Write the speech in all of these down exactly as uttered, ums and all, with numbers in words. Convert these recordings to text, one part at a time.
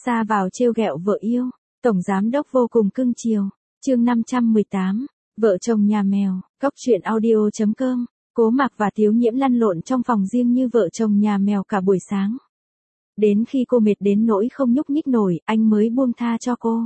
Ra vào trêu ghẹo vợ yêu, tổng giám đốc vô cùng cưng chiều. Chương năm trăm mười tám, vợ chồng nhà mèo, cóc truyện audio chấm com. Cố Mạc và Tiếu Nhiễm lăn lộn trong phòng riêng như vợ chồng nhà mèo cả buổi sáng. Đến khi cô mệt đến nỗi không nhúc nhích nổi, anh mới buông tha cho cô.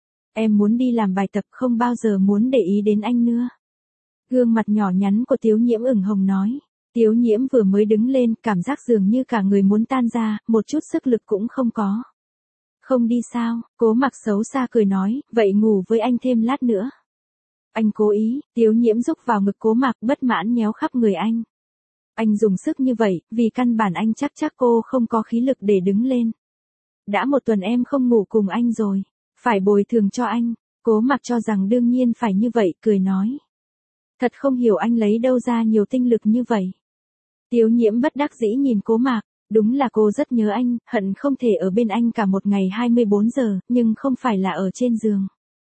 Em muốn đi làm bài tập, không bao giờ muốn để ý đến anh nữa. Gương mặt nhỏ nhắn của Tiếu Nhiễm ửng hồng nói. Tiếu Nhiễm vừa mới đứng lên, cảm giác dường như cả người muốn tan ra, một chút sức lực cũng không có. Không đi sao? Cố Mạc xấu xa cười nói, vậy ngủ với anh thêm lát nữa. Anh cố ý. Tiếu Nhiễm rúc vào ngực Cố Mạc, bất mãn nhéo khắp người anh. Anh dùng sức như vậy, vì căn bản anh chắc chắc cô không có khí lực để đứng lên. Đã một tuần em không ngủ cùng anh rồi, phải bồi thường cho anh. Cố Mạc cho rằng đương nhiên phải như vậy, cười nói. Thật không hiểu anh lấy đâu ra nhiều tinh lực như vậy. Tiếu Nhiễm bất đắc dĩ nhìn Cố Mạc, đúng là cô rất nhớ anh, hận không thể ở bên anh cả một ngày hai mươi bốn giờ, nhưng không phải là ở trên giường.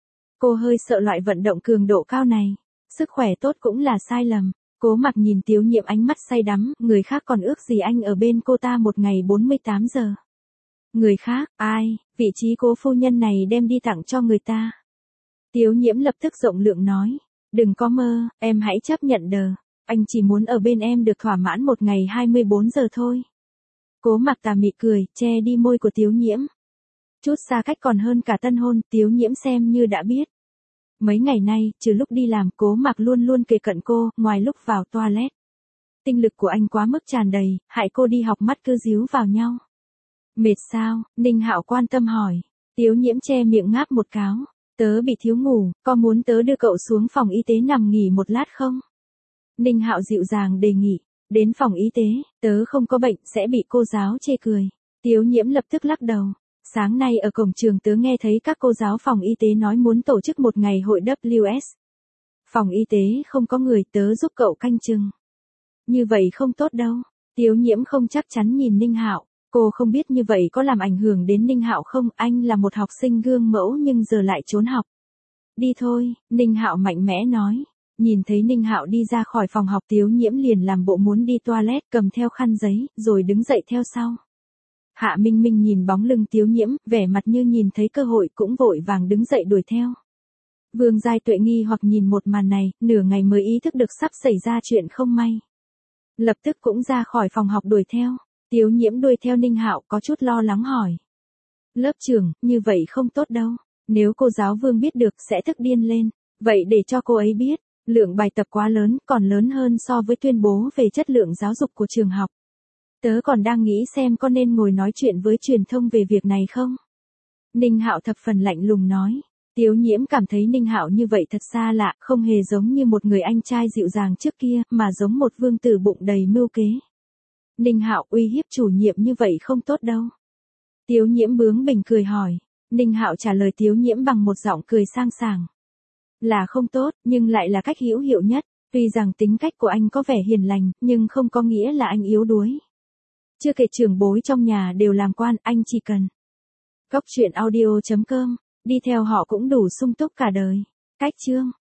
Cô hơi sợ loại vận động cường độ cao này, sức khỏe tốt cũng là sai lầm. Cố Mạc nhìn Tiếu Nhiễm ánh mắt say đắm, người khác còn ước gì anh ở bên cô ta một ngày bốn mươi tám giờ. Người khác, ai, vị trí cố phu nhân này đem đi tặng cho người ta. Tiếu Nhiễm lập tức rộng lượng nói, đừng có mơ, em hãy chấp nhận đờ, anh chỉ muốn ở bên em được thỏa mãn một ngày hai mươi bốn giờ thôi. Cố Mạc tà mị cười, che đi môi của Tiếu Nhiễm. Chút xa cách còn hơn cả tân hôn, Tiếu Nhiễm xem như đã biết. Mấy ngày nay, trừ lúc đi làm, Cố Mạc luôn luôn kề cận cô, ngoài lúc vào toilet. Tinh lực của anh quá mức tràn đầy, hại cô đi học mắt cứ díu vào nhau. Mệt sao? Ninh Hạo quan tâm hỏi. Tiếu Nhiễm che miệng ngáp một cáo. Tớ bị thiếu ngủ, có muốn tớ đưa cậu xuống phòng y tế nằm nghỉ một lát không? Ninh Hạo dịu dàng đề nghị. Đến phòng y tế, tớ không có bệnh, sẽ bị cô giáo chê cười. Tiếu Nhiễm lập tức lắc đầu. Sáng nay ở cổng trường tớ nghe thấy các cô giáo phòng y tế nói muốn tổ chức một ngày hội W S. Phòng y tế không có người, tớ giúp cậu canh chừng. Như vậy không tốt đâu. Tiếu Nhiễm không chắc chắn nhìn Ninh Hạo. Cô không biết như vậy có làm ảnh hưởng đến Ninh Hạo không, anh là một học sinh gương mẫu nhưng giờ lại trốn học. Đi thôi, Ninh Hạo mạnh mẽ nói. Nhìn thấy Ninh Hạo đi ra khỏi phòng học, Tiếu Nhiễm liền làm bộ muốn đi toilet, cầm theo khăn giấy, rồi đứng dậy theo sau. Hạ Minh Minh nhìn bóng lưng Tiếu Nhiễm, vẻ mặt như nhìn thấy cơ hội cũng vội vàng đứng dậy đuổi theo. Vương Giai Tuệ nghi hoặc nhìn một màn này, nửa ngày mới ý thức được sắp xảy ra chuyện không may. Lập tức cũng ra khỏi phòng học đuổi theo. Tiếu Nhiễm đuổi theo Ninh Hạo có chút lo lắng hỏi. Lớp trưởng, như vậy không tốt đâu. Nếu cô giáo Vương biết được sẽ tức điên lên. Vậy để cho cô ấy biết, lượng bài tập quá lớn, còn lớn hơn so với tuyên bố về chất lượng giáo dục của trường học. Tớ còn đang nghĩ xem có nên ngồi nói chuyện với truyền thông về việc này không? Ninh Hạo thập phần lạnh lùng nói. Tiếu Nhiễm cảm thấy Ninh Hạo như vậy thật xa lạ, không hề giống như một người anh trai dịu dàng trước kia, mà giống một vương tử bụng đầy mưu kế. Ninh Hạo uy hiếp chủ nhiệm như vậy không tốt đâu. Tiếu Nhiễm bướng bỉnh cười hỏi. Ninh Hạo trả lời Tiếu Nhiễm bằng một giọng cười sang sảng. Là không tốt, nhưng lại là cách hữu hiệu nhất. Tuy rằng tính cách của anh có vẻ hiền lành, nhưng không có nghĩa là anh yếu đuối. Chưa kể trưởng bối trong nhà đều làm quan, anh chỉ cần. Cóc truyện audio chấm com, đi theo họ cũng đủ sung túc cả đời. Cách chương.